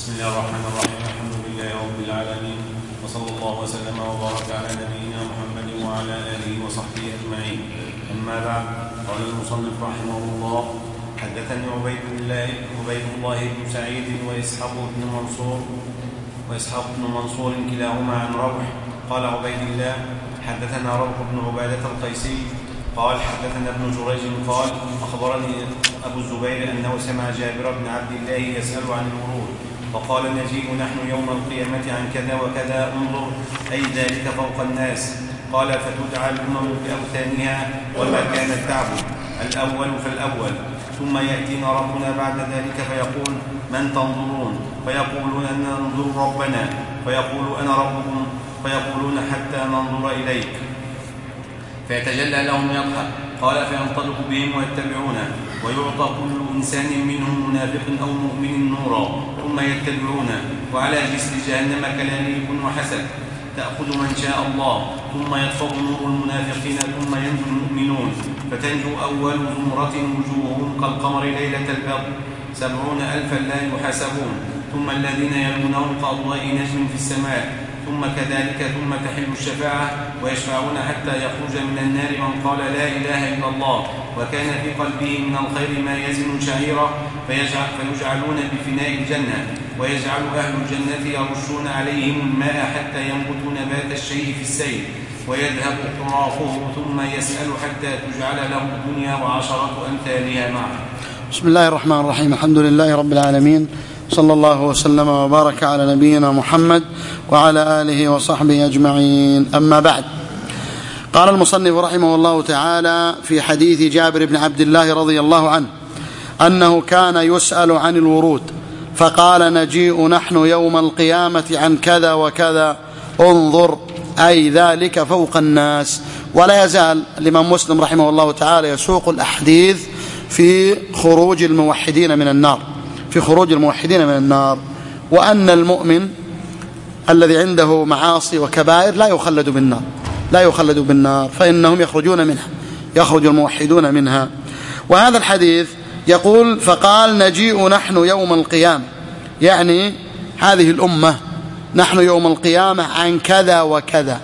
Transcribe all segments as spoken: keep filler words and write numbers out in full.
بسم الله الرحمن الرحيم. الحمد لله رب العالمين، وصلى الله وسلم وبارك على نبينا محمد وعلى آله وصحبه أجمعين. أما بعد، قال المصنف رحمه الله: حدثني عبيد الله عبيد الله بن سعيد وإسحاق بن منصور وإسحاق بن منصور كلاهما عن روح. قال عبيد الله: حدثنا روح بن عبادة القيسي قال حدثنا ابن جريج قال أخبرني أبو الزبير أنه سمع جابر بن عبد الله يسأل عن الورود، فقال: نجيء نحن يوم القيامة عن كذا وكذا، انظر أي ذلك فوق الناس. قال: فتدعى الأمم بأوثانها وما كانت تعبد، الأول فالأول. ثم يأتينا ربنا بعد ذلك فيقول: من تنظرون؟ فيقولون: أن ننظر ربنا. فيقول: أنا ربكم. فيقولون: حتى ننظر إليك. فيتجلى لهم يضحك. قال: فينطلق بهم ويتبعونه، ويعطى كل إنسان منهم منافق أو مؤمن نورا، ثم يتبعونه، وعلى جسر جهنم كلاليب وحسد تأخذ من شاء الله، ثم يطفأ نور المنافقين، ثم ينجو المؤمنون، فتنجو أول زمرة وجوههم كالقمر ليلة البدر سبعون ألفا لا يحاسبون، ثم الذين يلونهم كأضواء نجم في السماء، ثم كذلك ثم تحل الشفاعة، ويشفعون حتى يخرج من النار من قال لا إله إلا الله وكان في قلبه من الخير ما يزن شعيرة، فيجعل فيجعلون بفناء الجنة، ويجعل أهل الجنة يرشون عليهم الماء حتى ينبت نبات الشيء في السيل، ويذهب حراقه، ثم يسأل حتى تجعل له الدنيا وعشرة أمثالها معه. بسم الله الرحمن الرحيم. الحمد لله رب العالمين، صلى الله وسلم وبارك على نبينا محمد وعلى آله وصحبه أجمعين. أما بعد، قال المصنف رحمه الله تعالى في حديث جابر بن عبد الله رضي الله عنه أنه كان يسأل عن الورود، فقال: نجيء نحن يوم القيامة عن كذا وكذا، انظر أي ذلك فوق الناس. ولا يزال الإمام مسلم رحمه الله تعالى يسوق الأحاديث في خروج الموحدين من النار في خروج الموحدين من النار وأن المؤمن الذي عنده معاصي وكبائر لا يخلد بالنار لا يخلد بالنار فإنهم يخرجون منها يخرج الموحدون منها. وهذا الحديث يقول: فقال: نجيء نحن يوم القيامة، يعني هذه الأمة، نحن يوم القيامة عن كذا وكذا.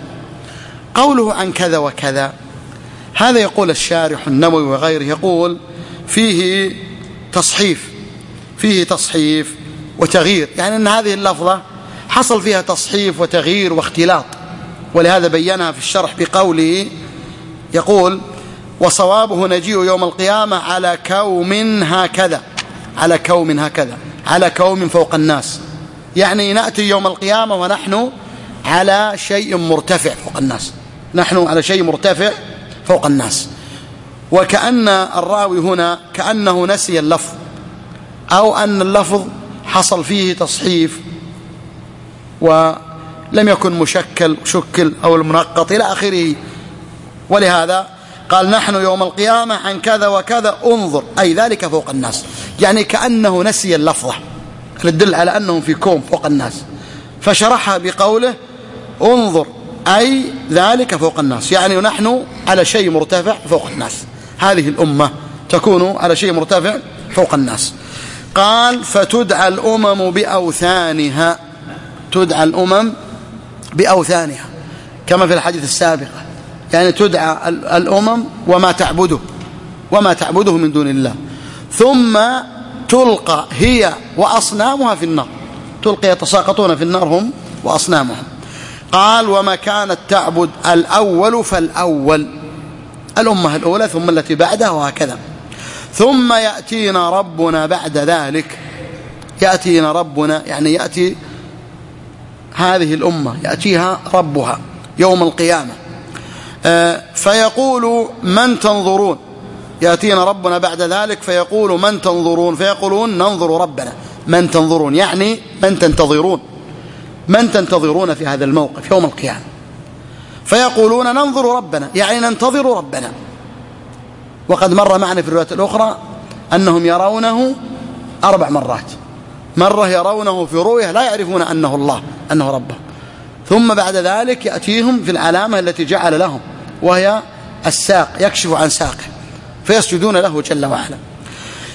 قوله عن كذا وكذا هذا يقول الشارح النووي وغيره، يقول فيه تصحيف فيه تصحيف وتغيير، يعني أن هذه اللفظة حصل فيها تصحيف وتغيير واختلاط، ولهذا بينها في الشرح بقوله، يقول: وصوابه نجيء يوم القيامة على كوم هكذا على كوم هكذا على كوم فوق الناس، يعني نأتي يوم القيامة ونحن على شيء مرتفع فوق الناس نحن على شيء مرتفع فوق الناس. وكأن الراوي هنا كأنه نسي اللفظ، أو أن اللفظ حصل فيه تصحيف ولم يكن مشكل شكل أو المنقط إلى آخره، ولهذا قال: نحن يوم القيامة عن كذا وكذا، انظر أي ذلك فوق الناس، يعني كأنه نسي اللفظة تدل على أنهم في كوم فوق الناس، فشرحها بقوله: انظر أي ذلك فوق الناس، يعني نحن على شيء مرتفع فوق الناس، هذه الأمة تكون على شيء مرتفع فوق الناس. قال: فتدعى الأمم بأوثانها تدعى الأمم بأوثانها كما في الحديث السابقة، يعني تدعى الأمم وما تعبده وما تعبده من دون الله، ثم تلقى هي وأصنامها في النار تلقى يتساقطون في النار هم وأصنامهم. قال: وما كانت تعبد، الأول فالأول، الأمة الأولى ثم التي بعدها وهكذا. ثم يأتينا ربنا بعد ذلك يأتينا ربنا يعني يأتي هذه الأمة يأتيها ربها يوم القيامة، فيقول: من تنظرون؟ يأتينا ربنا بعد ذلك فيقول: من تنظرون؟ فيقولون: ننظر ربنا. من تنظرون يعني من تنتظرون من تنتظرون في هذا الموقف يوم القيامة؟ فيقولون: ننظر ربنا، يعني ننتظر ربنا. وقد مر معنا في الرواية الأخرى أنهم يرونه أربع مرات، مرة يرونه في رؤية لا يعرفون أنه الله أنه ربه، ثم بعد ذلك يأتيهم في العلامة التي جعل لهم وهي الساق، يكشف عن ساقه فيسجدون له جل وعلا.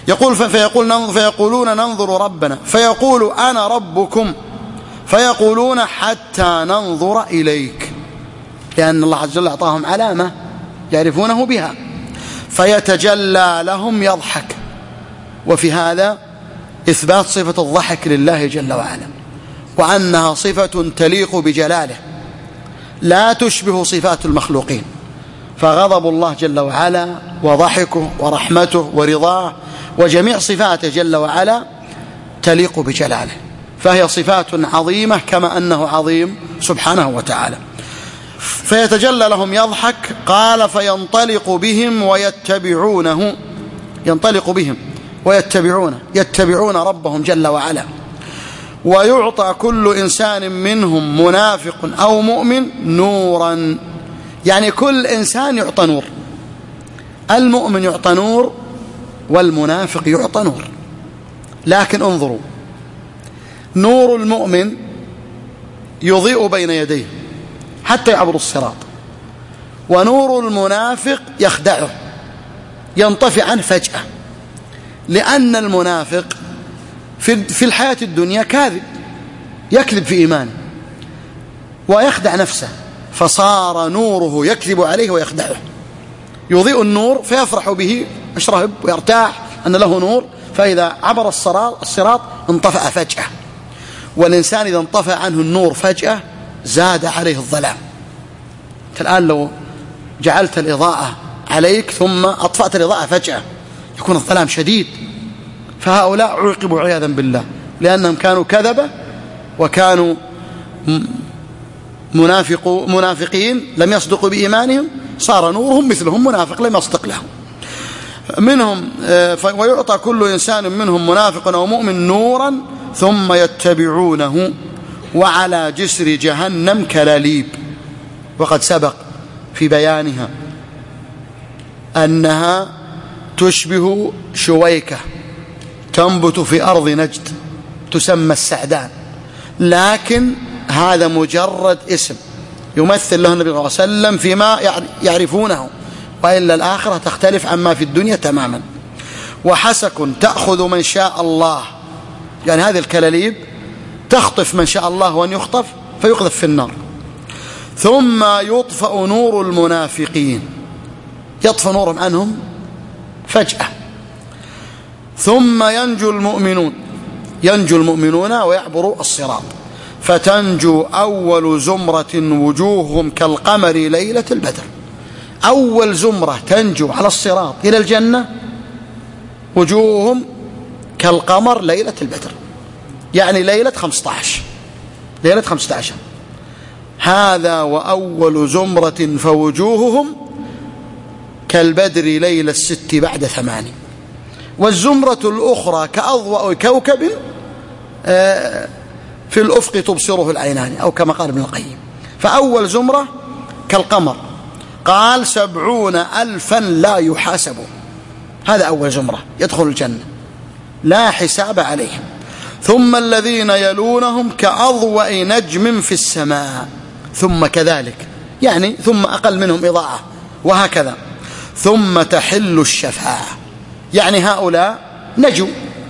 يقول فيقول ننظر فيقولون ننظر ربنا، فيقول أنا ربكم، فيقولون حتى ننظر إليك، لأن الله عز وجل أعطاهم علامة يعرفونه بها. فيتجلى لهم يضحك، وفي هذا إثبات صفة الضحك لله جل وعلا، وأنها صفة تليق بجلاله لا تشبه صفات المخلوقين. فغضب الله جل وعلا وضحكه ورحمته ورضاه وجميع صفاته جل وعلا تليق بجلاله، فهي صفات عظيمة كما أنه عظيم سبحانه وتعالى. فيتجلى لهم يضحك، قال فينطلق بهم ويتبعونه، ينطلق بهم ويتبعونه، يتبعون ربهم جل وعلا. ويعطى كل إنسان منهم منافق أو مؤمن نورا، يعني كل إنسان يعطى نور، المؤمن يعطى نور والمنافق يعطى نور. لكن انظروا، نور المؤمن يضيء بين يديه حتى يعبر الصراط، ونور المنافق يخدعه ينطفئ عنه فجأة، لأن المنافق في الحياة الدنيا كاذب، يكذب في إيمانه ويخدع نفسه، فصار نوره يكذب عليه ويخدعه. يضيء النور فيفرح به، يشرهب ويرتاح أن له نور، فإذا عبر الصراط انطفأ فجأة. والإنسان إذا انطفأ عنه النور فجأة زاد عليه الظلام. الآن لو جعلت الإضاءة عليك ثم أطفأت الإضاءة فجأة يكون الظلام شديد. فهؤلاء عوقبوا عياذا بالله لأنهم كانوا كذبة وكانوا منافقو منافقين لم يصدقوا بإيمانهم، صار نورهم مثلهم منافق لم يصدق لهم. منهم ويعطى كل إنسان منهم منافق أو مؤمن نورا ثم يتبعونه وعلى جسر جهنم كلاليب. وقد سبق في بيانها أنها تشبه شويكة تنبت في أرض نجد تسمى السعدان، لكن هذا مجرد اسم يمثل له النبي صلى الله عليه وسلم فيما يعرفونه، وإلا الآخرة تختلف عما في الدنيا تماما. وحسك تأخذ من شاء الله، يعني هذه الكلاليب تخطف من شاء الله أن يخطف فيقذف في النار. ثم يطفأ نور المنافقين، يطفأ نورهم عنهم فجأة. ثم ينجو المؤمنون، ينجو المؤمنون ويعبروا الصراط، فتنجو أول زمرة وجوههم كالقمر ليلة البدر. أول زمرة تنجو على الصراط إلى الجنة وجوههم كالقمر ليلة البدر، يعني ليلة خمسة عشر، ليلة خمسة عشر. هذا وأول زمرة فوجوههم كالبدر ليلة الست بعد ثمان. والزمرة الأخرى كأضواء كوكب في الأفق تبصره العينان، أو كما قال ابن القيم. فأول زمرة كالقمر، قال سبعون ألفا لا يحاسبون، هذا أول زمرة يدخل الجنة لا حساب عليهم. ثم الذين يلونهم كأضواء نجم في السماء، ثم كذلك يعني ثم أقل منهم إضاءة، وهكذا. ثم تحل الشفاعة، يعني هؤلاء نجوا،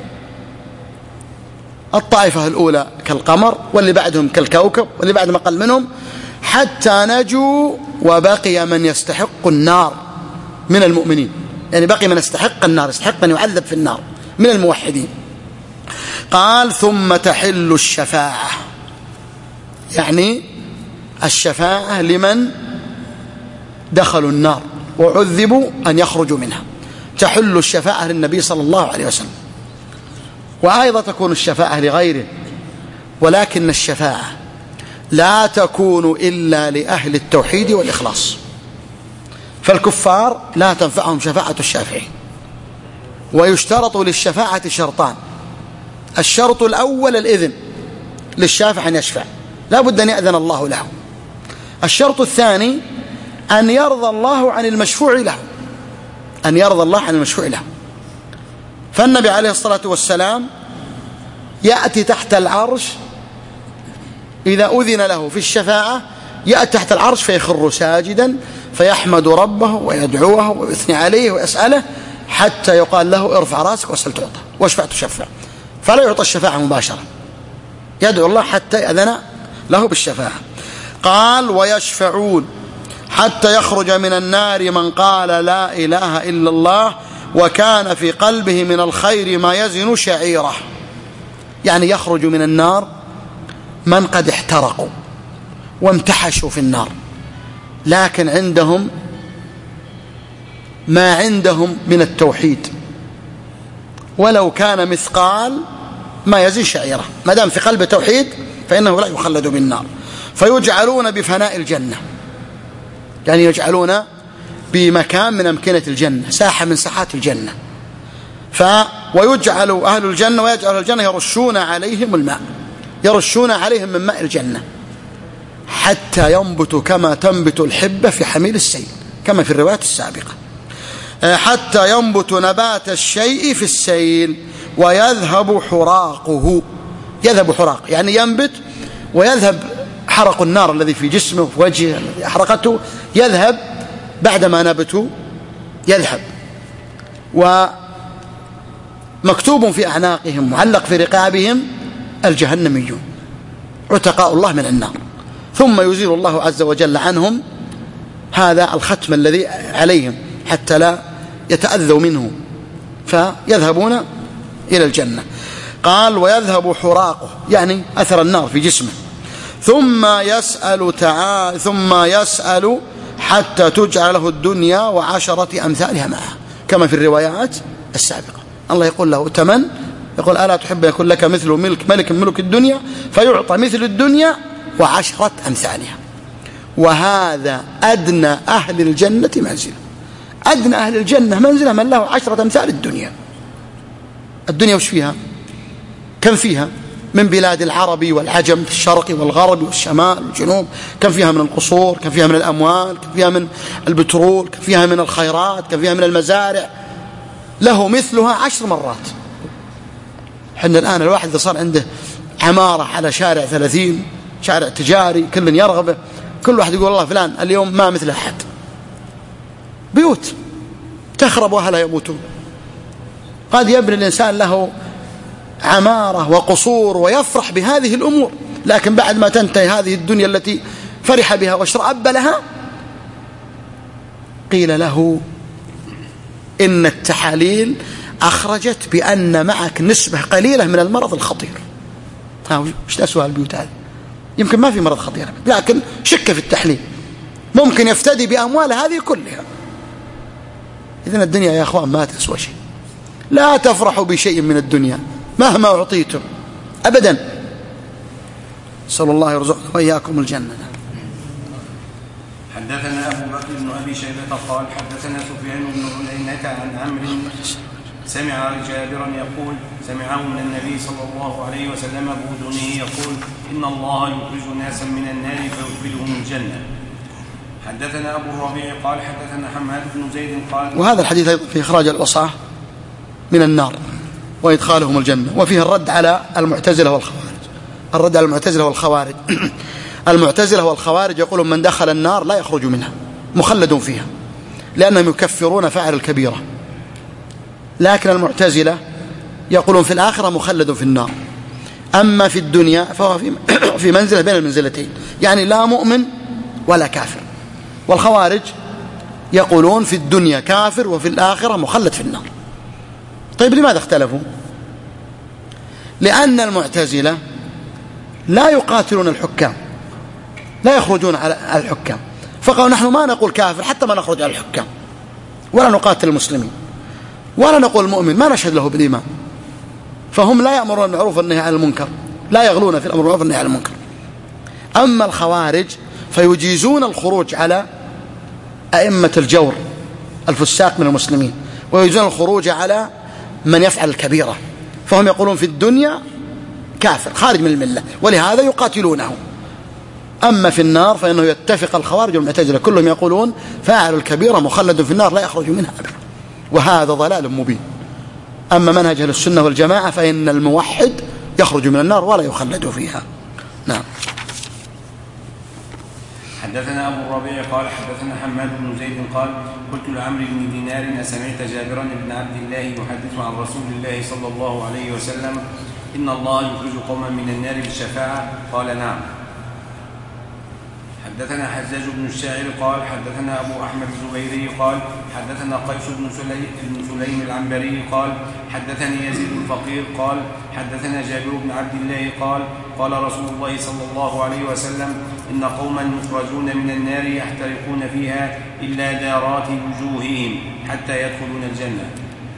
الطائفة الأولى كالقمر واللي بعدهم كالكوكب واللي بعدهم أقل منهم، حتى نجوا وبقي من يستحق النار من المؤمنين، يعني بقي من يستحق النار، يستحق أن يعذب في النار من الموحدين. قال ثم تحل الشفاعة، يعني الشفاعة لمن دخلوا النار وعذبوا أن يخرجوا منها، تحل الشفاعة للنبي صلى الله عليه وسلم. وأيضا تكون الشفاعة لغيره، ولكن الشفاعة لا تكون إلا لأهل التوحيد والإخلاص. فالكفار لا تنفعهم شفاعة الشافعين. ويشترط للشفاعة شرطان: الشرط الأول الإذن للشافع أن يشفع، لا بد أن يأذن الله له. الشرط الثاني أن يرضى الله عن المشفوع له، أن يرضى الله عن المشفوع له. فالنبي عليه الصلاة والسلام يأتي تحت العرش إذا أذن له في الشفاعة، يأتي تحت العرش فيخر ساجدا فيحمد ربه ويدعوه ويثني عليه ويسأله حتى يقال له ارفع راسك واسأل تعطى واشفع تشفع، فلا يعطى الشفاعة مباشرة، يدعو الله حتى يأذن له بالشفاعة. قال ويشفعون حتى يخرج من النار من قال لا إله إلا الله وكان في قلبه من الخير ما يزن شعيرة، يعني يخرج من النار من قد احترقوا وامتحشوا في النار، لكن عندهم ما عندهم من التوحيد، ولو كان مثقال ما يزن شعيرة، ما دام في قلب توحيد فإنه لا يخلد بالنار. فيجعلون بفناء الجنة، يعني يجعلون بمكان من أمكنة الجنة، ساحة من ساحات الجنة. ف ويجعل أهل الجنة ويجعل أهل الجنة يرشون عليهم الماء، يرشون عليهم من ماء الجنة حتى ينبتوا كما تنبت الحبة في حميل السيل، كما في الروايات السابقة، حتى ينبت نبات الشيء في السيل ويذهب حراقه. يذهب حراق يعني ينبت ويذهب حرق النار الذي في جسمه وفي وجهه أحرقته، يذهب بعدما نبتوا يذهب. ومكتوب في أعناقهم معلق في رقابهم الجهنميون عتقاء الله من النار، ثم يزيل الله عز وجل عنهم هذا الختم الذي عليهم حتى لا يتأذوا منه، فيذهبون إلى الجنة. قال ويذهب حراقه يعني أثر النار في جسمه، ثم يسأل تعالى ثم يسأل حتى تجعل له الدنيا وعشرة أمثالها معها، كما في الروايات السابقة. الله يقول له تمن، يقول ألا تحب يكون لك مثل ملك ملك ملك الدنيا، فيعطى مثل الدنيا وعشرة أمثالها. وهذا أدنى أهل الجنة منزلة، أدنى أهل الجنة منزلة من له عشرة أمثال الدنيا. الدنيا وش فيها؟ كم فيها من بلاد العرب والعجم في الشرق والغرب والشمال والجنوب، كم فيها من القصور، كم فيها من الأموال، كم فيها من البترول، كم فيها من الخيرات، كم فيها من المزارع، له مثلها عشر مرات. حنا الآن الواحد إذا صار عنده عمارة على شارع ثلاثين، شارع تجاري كل يرغبه، كل واحد يقول الله فلان اليوم ما مثل أحد، بيوت تخرب وأهلها يموتون. قد يبني الإنسان له عمارة وقصور ويفرح بهذه الأمور، لكن بعد ما تنتهي هذه الدنيا التي فرح بها واشرأب لها قيل له إن التحاليل أخرجت بأن معك نسبة قليلة من المرض الخطير. ها وش نسوها البيوت هذه؟ يمكن ما في مرض خطير، لكن شك في التحليل، ممكن يفتدي بأموال هذه كلها. إذن الدنيا يا أخوان ما تسوى شيء، لا تفرحوا بشيء من الدنيا مهما أعطيتم أبدا. صلى الله يرزقنا وإياكم الجنة. حدثنا أبو بكر بن أبي شيبة قال حدثنا سفيان بن عيينة عن عمرو سمع جابرا يقول سمعه من النبي صلى الله عليه وسلم بأذنه يقول إن الله يخرج ناسا من النار فيدخلهم الجنة. حدثنا أبو الربيع قال حدثنا حماد بن زيد قال. وهذا الحديث أيضا في إخراج العصاة من النار وإدخالهم الجنة، وفيه الرد على المعتزلة والخوارج. الرد على المعتزلة والخوارج المعتزلة والخوارج يقولون من دخل النار لا يخرج منها، مخلد فيها، لأنهم يكفرون فاعل الكبيرة. لكن المعتزلة يقولون في الآخرة مخلد في النار، أما في الدنيا فهو في منزلة بين المنزلتين، يعني لا مؤمن ولا كافر. والخوارج يقولون في الدنيا كافر وفي الآخرة مخلد في النار. طيب لماذا اختلفوا؟ لأن المعتزلة لا يقاتلون الحكام، لا يخرجون على الحكام، فقالوا نحن ما نقول كافر حتى ما نخرج على الحكام، ولا نقاتل المسلمين، ولا نقول المؤمن ما نشهد له بالإيمان. فهم لا يأمرون بالمعروف والنهي عن المنكر، لا يغلون في الأمر بالمعروف والنهي عن المنكر. أما الخوارج فيجيزون الخروج على أئمة الجور الفساق من المسلمين، ويجيزون الخروج على من يفعل الكبيرة، فهم يقولون في الدنيا كافر خارج من الملة، ولهذا يقاتلونه. أما في النار فإنه يتفق الخوارج والمعتزلة كلهم يقولون فاعل الكبيرة مخلد في النار لا يخرج منها أبدا، وهذا ضلال مبين. أما منهج أهل السنة والجماعة فإن الموحد يخرج من النار ولا يخلد فيها. نعم. حدثنا أبو الربيع قال حدثنا حماد بن زيد قال قلت لعمرو بن دينار أسمعت جابرا بن عبد الله يحدث عن رسول الله صلى الله عليه وسلم إن الله يخرج قوما من النار بالشفاعة؟ قال نعم. حدثنا حجاج بن الشاعر قال حدثنا أبو أحمد الزبيري قال حدثنا قيس بن سليم العنبري قال حدثني يزيد الفقير قال حدثنا جابر بن عبد الله قال قال رسول الله صلى الله عليه وسلم إن قوما يخرجون من النار يحترقون فيها إلا دارات وجوههم حتى يدخلون الجنة.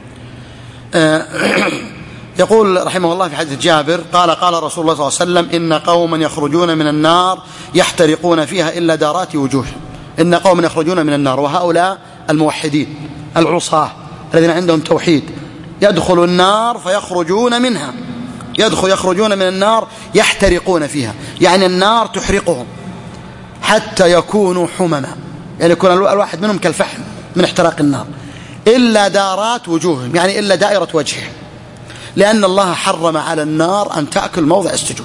يقول رحمه الله في حديث جابر قال قال رسول الله صلى الله عليه وسلم إن قوما يخرجون من النار يحترقون فيها إلا دارات وجوههم. إن قوما يخرجون من النار، وهؤلاء الموحدين العصاة الذين عندهم توحيد، يدخل النار فيخرجون منها، يدخل يخرجون من النار يحترقون فيها، يعني النار تحرقهم حتى يكونوا حمما، يعني يكون الواحد منهم كالفحم من احتراق النار، إلا دارات وجوههم، يعني إلا دائرة وجهه، لأن الله حرم على النار أن تأكل موضع السجود.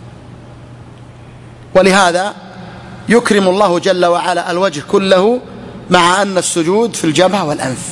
ولهذا يكرم الله جل وعلا الوجه كله، مع أن السجود في الجبهة والأنف،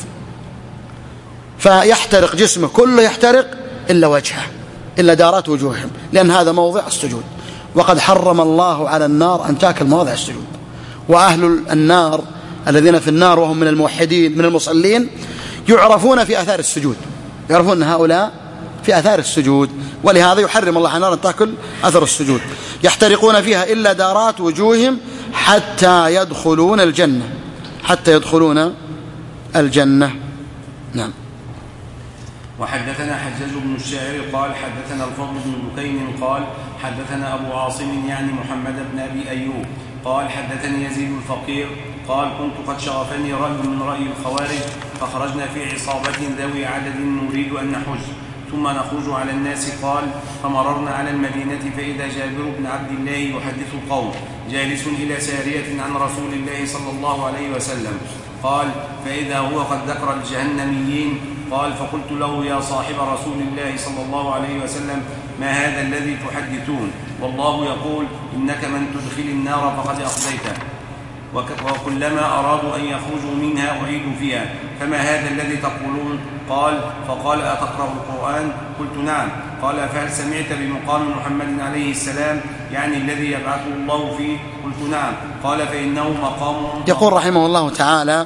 فيحترق جسمه كله، يحترق إلا وجهه، إلا دارات وجوههم، لأن هذا موضع السجود، وقد حرم الله على النار أن تأكل موضع السجود. وأهل النار الذين في النار وهم من الموحدين من المصلين يعرفون في أثار السجود، يعرفون هؤلاء في أثار السجود، ولهذا يحرم الله على النار أن تأكل أثر السجود. يحترقون فيها إلا دارات وجوههم حتى يدخلون الجنة، حتى يدخلون الجنة. نعم. وحدثنا حجاج بن الشاعر قال حدثنا الفضل بن بكين قال حدثنا أبو عاصم يعني محمد بن أبي أيوب قال حدثني يزيد الفقير قال كنت قد شغفني رأي من رأي الخوارج فخرجنا في عصابة ذوي عدد نريد أن نحج ثم نخرج على الناس. قال فمررنا على المدينة فإذا جابر بن عبد الله يحدث القوم جالس إلى سارية عن رسول الله صلى الله عليه وسلم. قال فإذا هو قد ذكر الجهنميين. قال فقلت له يا صاحب رسول الله صلى الله عليه وسلم ما هذا الذي تحدثون؟ والله يقول إنك من تدخل النار فقد أخزيته، وكلما أرادوا أن يخرجوا منها أعيدوا فيها، فما هذا الذي تقولون؟ قال فقال أتقرأ القرآن؟ قلت نعم. قال فهل سمعت بمقام محمد عليه السلام يعني الذي يبعثه الله فيه؟ قلت نعم. قال فإنه مقام. يقول رحمه الله تعالى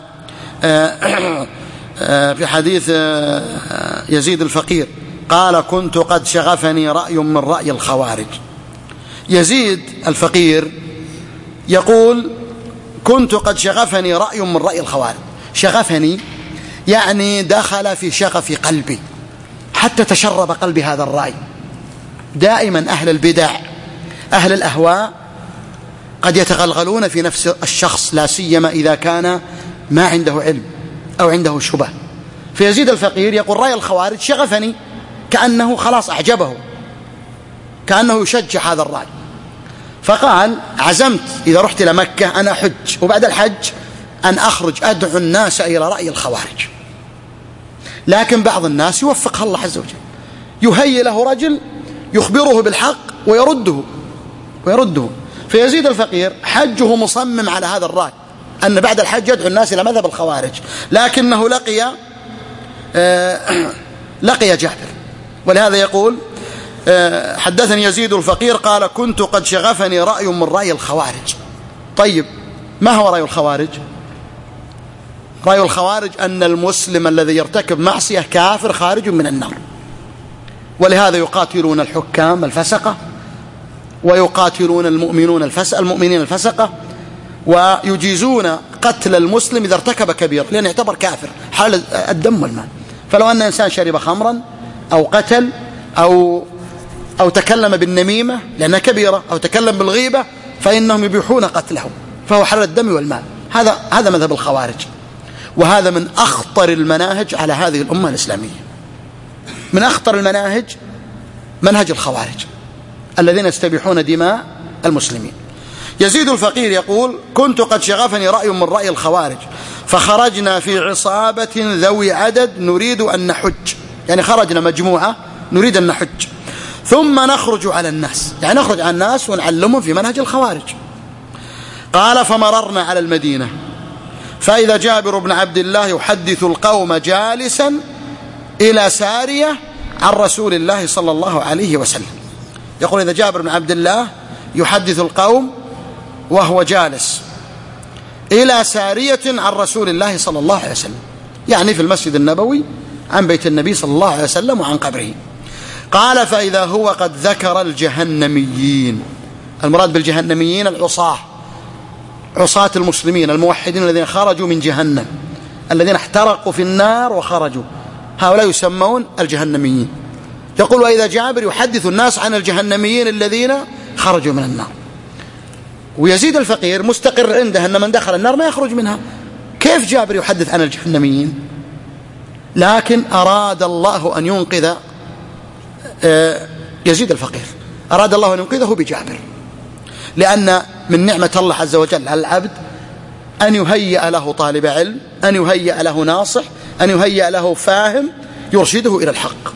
في حديث يزيد الفقير قال كنت قد شغفني رأي من رأي الخوارج. يزيد الفقير يقول كنت قد شغفني رأي من رأي الخوارج. شغفني يعني دخل في شغف قلبي حتى تشرب قلبي هذا الرأي. دائما أهل البدع أهل الأهواء قد يتغلغلون في نفس الشخص، لا سيما إذا كان ما عنده علم أو عنده شبه. فيزيد الفقير يقول رأي الخوارج شغفني، كأنه خلاص أعجبه، كأنه يشجع هذا الرأي، فقال عزمت إذا رحت إلى مكة أنا حج، وبعد الحج أن أخرج أدعو الناس إلى رأي الخوارج. لكن بعض الناس يوفقها الله عز وجل، يهيئ له رجل يخبره بالحق ويرده ويرده فيزيد الفقير حجه مصمم على هذا الرأي، أن بعد الحج يدعو الناس إلى مذهب الخوارج، لكنه لقي آه لقي جابر. ولهذا يقول آه حدثني يزيد الفقير قال كنت قد شغفني رأي من رأي الخوارج. طيب ما هو رأي الخوارج؟ رأي الخوارج أن المسلم الذي يرتكب معصية كافر خارج من النار، ولهذا يقاتلون الحكام الفسقة ويقاتلون المؤمنون الفسق المؤمنين الفسقة، ويجيزون قتل المسلم إذا ارتكب كبير لأنه يعتبر كافر حال الدم والمال. فلو أن إنسان شرب خمرا أو قتل أو أو تكلم بالنميمة لأنها كبيرة أو تكلم بالغيبة فإنهم يبيحون قتله، فهو حلال الدم والمال. هذا هذا مذهب الخوارج، وهذا من أخطر المناهج على هذه الأمة الإسلامية. من أخطر المناهج منهج الخوارج الذين يستبيحون دماء المسلمين. يزيد الفقير يقول كنت قد شغفني رأي من رأي الخوارج فخرجنا في عصابة ذوي عدد نريد أن نحج، يعني خرجنا مجموعة نريد أن نحج ثم نخرج على الناس، يعني نخرج على الناس ونعلمهم في منهج الخوارج. قال فمررنا على المدينة فإذا جابر بن عبد الله يحدث القوم جالسا إلى سارية عن رسول الله صلى الله عليه وسلم. يقول إذا جابر بن عبد الله يحدث القوم وهو جالس إلى سارية عن رسول الله صلى الله عليه وسلم، يعني في المسجد النبوي عن بيت النبي صلى الله عليه وسلم وعن قبره. قال فإذا هو قد ذكر الجهنميين، المراد بالجهنميين العصاة، عصاة المسلمين الموحدين الذين خرجوا من جهنم، الذين احترقوا في النار وخرجوا، هؤلاء يسمون الجهنميين. يقول وإذا جابر يحدث الناس عن الجهنميين الذين خرجوا من النار. ويزيد الفقير مستقر عنده أن من دخل النار ما يخرج منها، كيف جابر يحدث عن الجهنميين؟ لكن أراد الله أن ينقذ يزيد الفقير، أراد الله أن ينقذه بجابر، لأن من نعمة الله عز وجل على العبد أن يهيئ له طالب علم، أن يهيئ له ناصح، أن يهيئ له فاهم يرشده إلى الحق.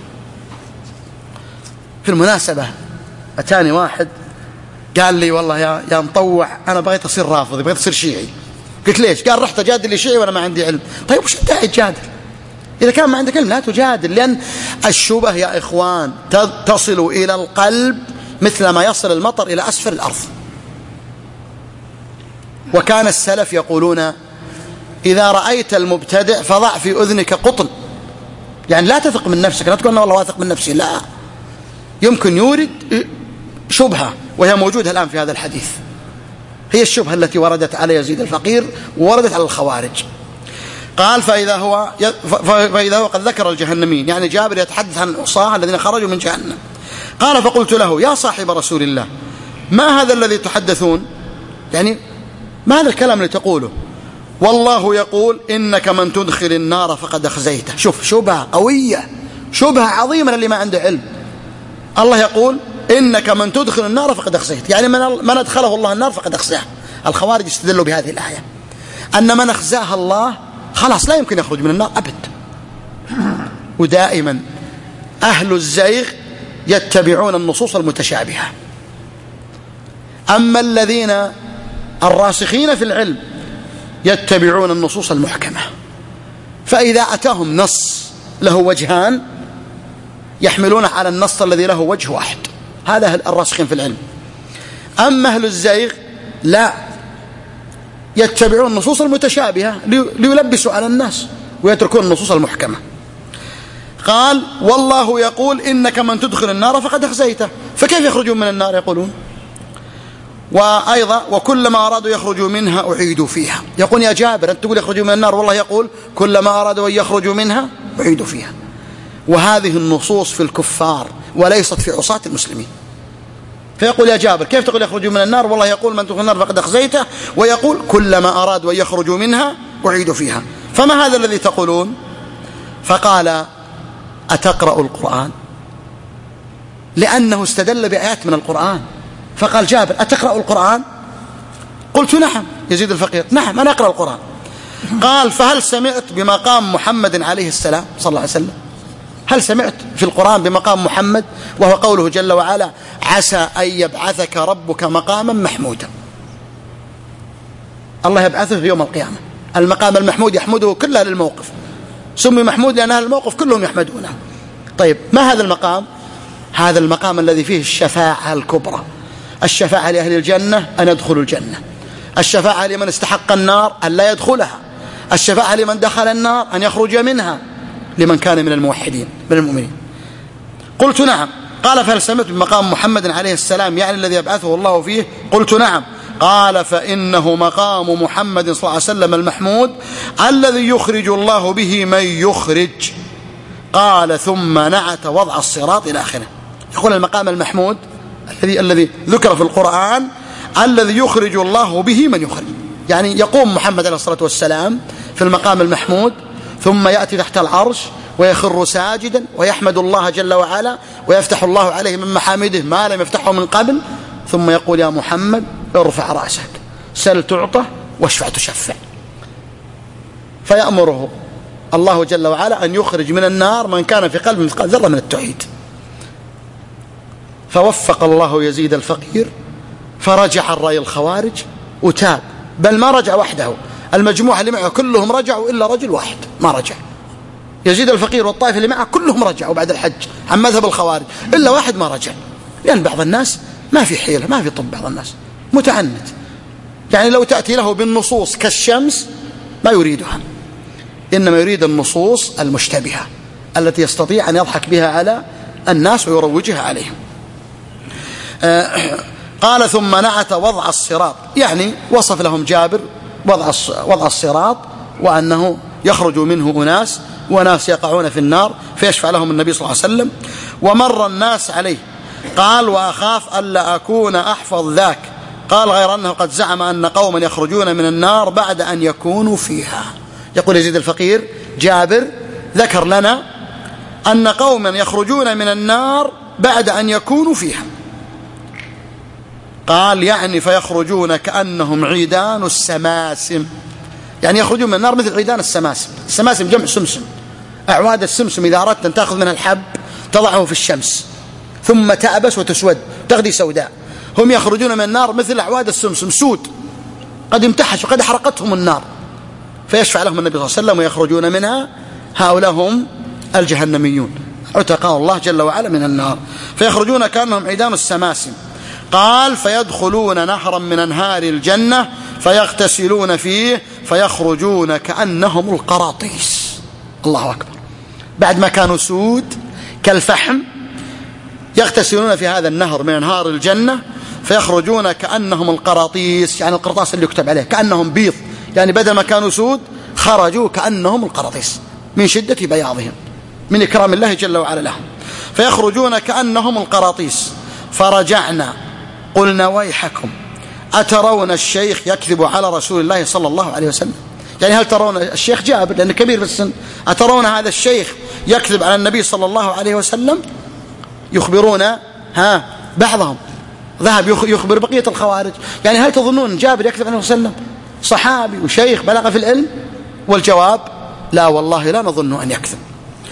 في المناسبة أتاني واحد قال لي والله يا, يا مطوع أنا بغيت أصير رافضي، بغيت أصير شيعي. قلت ليش؟ قال رحت أجادل شيعي وأنا ما عندي علم. طيب وش الداعي تجادل؟ إذا كان ما عندك علم لا تجادل، لأن الشبه يا إخوان تصل إلى القلب مثل ما يصل المطر إلى أسفل الأرض. وكان السلف يقولون إذا رأيت المبتدع فضع في أذنك قطن، يعني لا تثق من نفسك، لا تقول أنا والله واثق من نفسي، لا، يمكن يورد شبهة وهي موجودة الآن في هذا الحديث، هي الشبهة التي وردت على يزيد الفقير ووردت على الخوارج. قال فإذا هو فإذا هو قد ذكر الجهنمين، يعني جابر يتحدث عن العصاة الذين خرجوا من جهنم. قال فقلت له يا صاحب رسول الله ما هذا الذي تحدثون؟ يعني ما هذا الكلام اللي تقوله؟ والله يقول إنك من تدخل النار فقد أخزيته. شوف شبهة قوية، شبهة عظيمة اللي ما عنده علم. الله يقول إنك من تدخل النار فقد أخزيته، يعني من, من أدخله الله النار فقد أخزاه. الخوارج استدلوا بهذه الآية أن من أخزاها الله خلاص لا يمكن يخرج من النار أبد. ودائما أهل الزيغ يتبعون النصوص المتشابهة، أما الذين الراسخين في العلم يتبعون النصوص المحكمة. فإذا أتاهم نص له وجهان يحملونه على النص الذي له وجه واحد، هذا الراسخين في العلم. أما أهل الزيغ لا، يتبعون النصوص المتشابهة ليلبسوا على الناس ويتركون النصوص المحكمة. قال والله يقول إنك من تدخل النار فقد أخزيته، فكيف يخرجون من النار يقولون؟ وأيضا وكلما أرادوا يخرجوا منها أعيدوا فيها. يقول يا جابر أنت تقول يخرجوا من النار، والله يقول كلما أرادوا أن يخرجوا منها أعيدوا فيها. وهذه النصوص في الكفار وليست في عصاة المسلمين. فيقول يا جابر كيف تقول يخرجوا من النار؟ والله يقول من تدخل النار فقد أخزيته، ويقول كلما أرادوا أن يخرجوا منها أعيدوا فيها. فما هذا الذي تقولون؟ فقال أتقرأ القرآن؟ لأنه استدل بآيات من القرآن. فقال جابر أتقرأ القرآن؟ قلت نعم. يزيد الفقير نعم أنا أقرأ القرآن. قال فهل سمعت بمقام محمد عليه السلام صلى الله عليه وسلم؟ هل سمعت في القرآن بمقام محمد؟ وهو قوله جل وعلا عسى أن يبعثك ربك مقاما محمودا. الله يبعثه في يوم القيامة. المقام المحمود يحمده كل أهل الموقف، سمي محمود لأن أهل الموقف كلهم يحمدونه. طيب ما هذا المقام؟ هذا المقام الذي فيه الشفاعة الكبرى. الشفاعة لأهل الجنة أن يدخلوا الجنة، الشفاعة لمن استحق النار أن لا يدخلها، الشفاعة لمن دخل النار أن يخرج منها لمن كان من الموحدين من المؤمنين. قلت نعم. قال فهل سمعت بمقام محمد عليه السلام يعني الذي يبعثه الله فيه؟ قلت نعم. قال فإنه مقام محمد صلى الله عليه وسلم المحمود الذي يخرج الله به من يخرج. قال ثم نعت وضع الصراط إلى آخره. يقول المقام المحمود الذي الذي ذكر في القرآن الذي يخرج الله به من يخرج، يعني يقوم محمد عليه الصلاة والسلام في المقام المحمود ثم يأتي تحت العرش ويخر ساجدا ويحمد الله جل وعلا ويفتح الله عليه من محامده ما لم يفتحه من قبل، ثم يقول يا محمد ارفع رأسك سل تعطى واشفع تشفع، فيأمره الله جل وعلا أن يخرج من النار من كان في قلبه مثقال ذرة من التوحيد. فوفق الله يزيد الفقير فرجع الرأي الخوارج وتاب بل ما رجع وحده، المجموعة اللي معه كلهم رجعوا إلا رجل واحد ما رجع. يزيد الفقير والطائفة اللي معه كلهم رجعوا بعد الحج عن مذهب الخوارج إلا واحد ما رجع، لأن بعض الناس ما في حيلة، ما في طب، بعض الناس متعنت، يعني لو تأتي له بالنصوص كالشمس ما يريدها، إنما يريد النصوص المشتبهة التي يستطيع أن يضحك بها على الناس ويروجها عليهم. آه قال ثم نعت وضع الصراط، يعني وصف لهم جابر وضع وضع الصراط وأنه يخرج منه أناس وناس يقعون في النار فيشفع لهم النبي صلى الله عليه وسلم. ومر الناس عليه قال وأخاف ألا أكون أحفظ ذاك، قال غير أنه قد زعم أن قوما يخرجون من النار بعد أن يكونوا فيها. يقول يزيد الفقير جابر ذكر لنا أن قوما يخرجون من النار بعد أن يكونوا فيها، قال يعني فيخرجون كأنهم عيدان السماسم، يعني يخرجون من النار مثل عيدان السماسم. السماسم جمع سمسم، أعواد السمسم إذا أردت أن تأخذ منها الحب تضعه في الشمس ثم تأبس وتسود تغدي سوداء، هم يخرجون من النار مثل أعواد السمسم سود قد امتحش وقد حرقتهم النار، فيشفع لهم النبي صلى الله عليه وسلم ويخرجون منها. هؤلاء هم الجهنميون عتقاء الله جل وعلا من النار، فيخرجون كأنهم عيدان السماسم. قال فيدخلون نهرا من أنهار الجنة فيغتسلون فيه فيخرجون كأنهم القراطيس. الله أكبر، بعد ما كانوا سود كالفحم يغتسلون في هذا النهر من أنهار الجنة فيخرجون كأنهم القراطيس، يعني القرطاس اللي يكتب عليه كأنهم بيض، يعني بدل ما كانوا سود خرجوا كأنهم القراطيس من شدة بياضهم من إكرام الله جل وعلا لهم. فيخرجون كأنهم القراطيس. فرجعنا قلنا ويحكم أترون الشيخ يكذب على رسول الله صلى الله عليه وسلم، يعني هل ترون الشيخ جابر لأنه كبير في السن، أترون هذا الشيخ يكذب على النبي صلى الله عليه وسلم؟ يخبرون ها بعضهم ذهب يخبر بقية الخوارج، يعني هل تظنون جابر يكذب عليه صلى الله عليه وسلم صحابي وشيخ بلغ في العلم؟ والجواب لا والله لا نظن أن يكذب.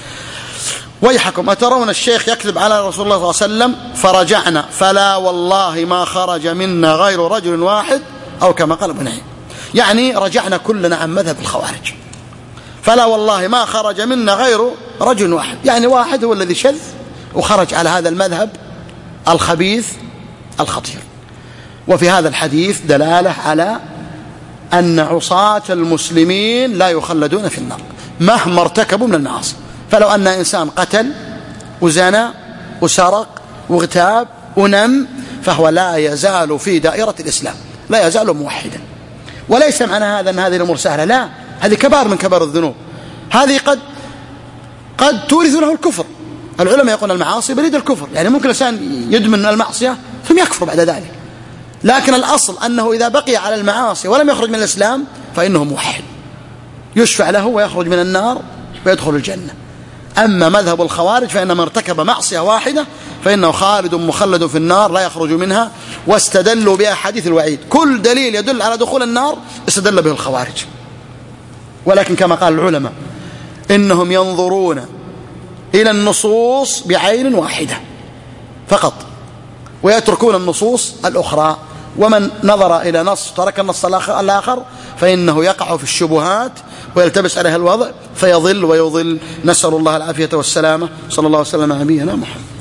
ويحكم أترون الشيخ يكذب على رسول الله صلى الله عليه وسلم؟ فرجعنا فلا والله ما خرج منا غير رجل واحد أو كما قال ابن عين، يعني رجعنا كلنا عن مذهب الخوارج، فلا والله ما خرج منا غير رجل واحد، يعني واحد هو الذي شذ وخرج على هذا المذهب الخبيث الخطير. وفي هذا الحديث دلالة على أن عصاة المسلمين لا يخلدون في النار مهما ارتكبوا من المعاصي، فلو أن إنسان قتل وزنى وسرق واغتاب ونم فهو لا يزال في دائرة الإسلام، لا يزال موحدا. وليس معنى هذا أن هذه الأمور سهلة، لا، هذه كبار من كبار الذنوب، هذه قد قد تورث له الكفر. العلماء يقولون المعاصي بريد الكفر، يعني ممكن الإنسان يدمن المعصية ثم يكفر بعد ذلك، لكن الأصل أنه إذا بقي على المعاصي ولم يخرج من الإسلام فإنه موحد يشفع له ويخرج من النار ويدخل الجنة. أما مذهب الخوارج فإن من ارتكب معصية واحدة فإنه خالد مخلد في النار لا يخرج منها، واستدلوا بأحاديث الوعيد، كل دليل يدل على دخول النار استدل به الخوارج. ولكن كما قال العلماء إنهم ينظرون إلى النصوص بعين واحدة فقط ويتركون النصوص الأخرى، ومن نظر إلى نص ترك النص الآخر فإنه يقع في الشبهات ويلتبس عليها الوضع فيضل ويضل. نسأل الله العافية والسلامة. صلى الله وسلم على نبينا محمد.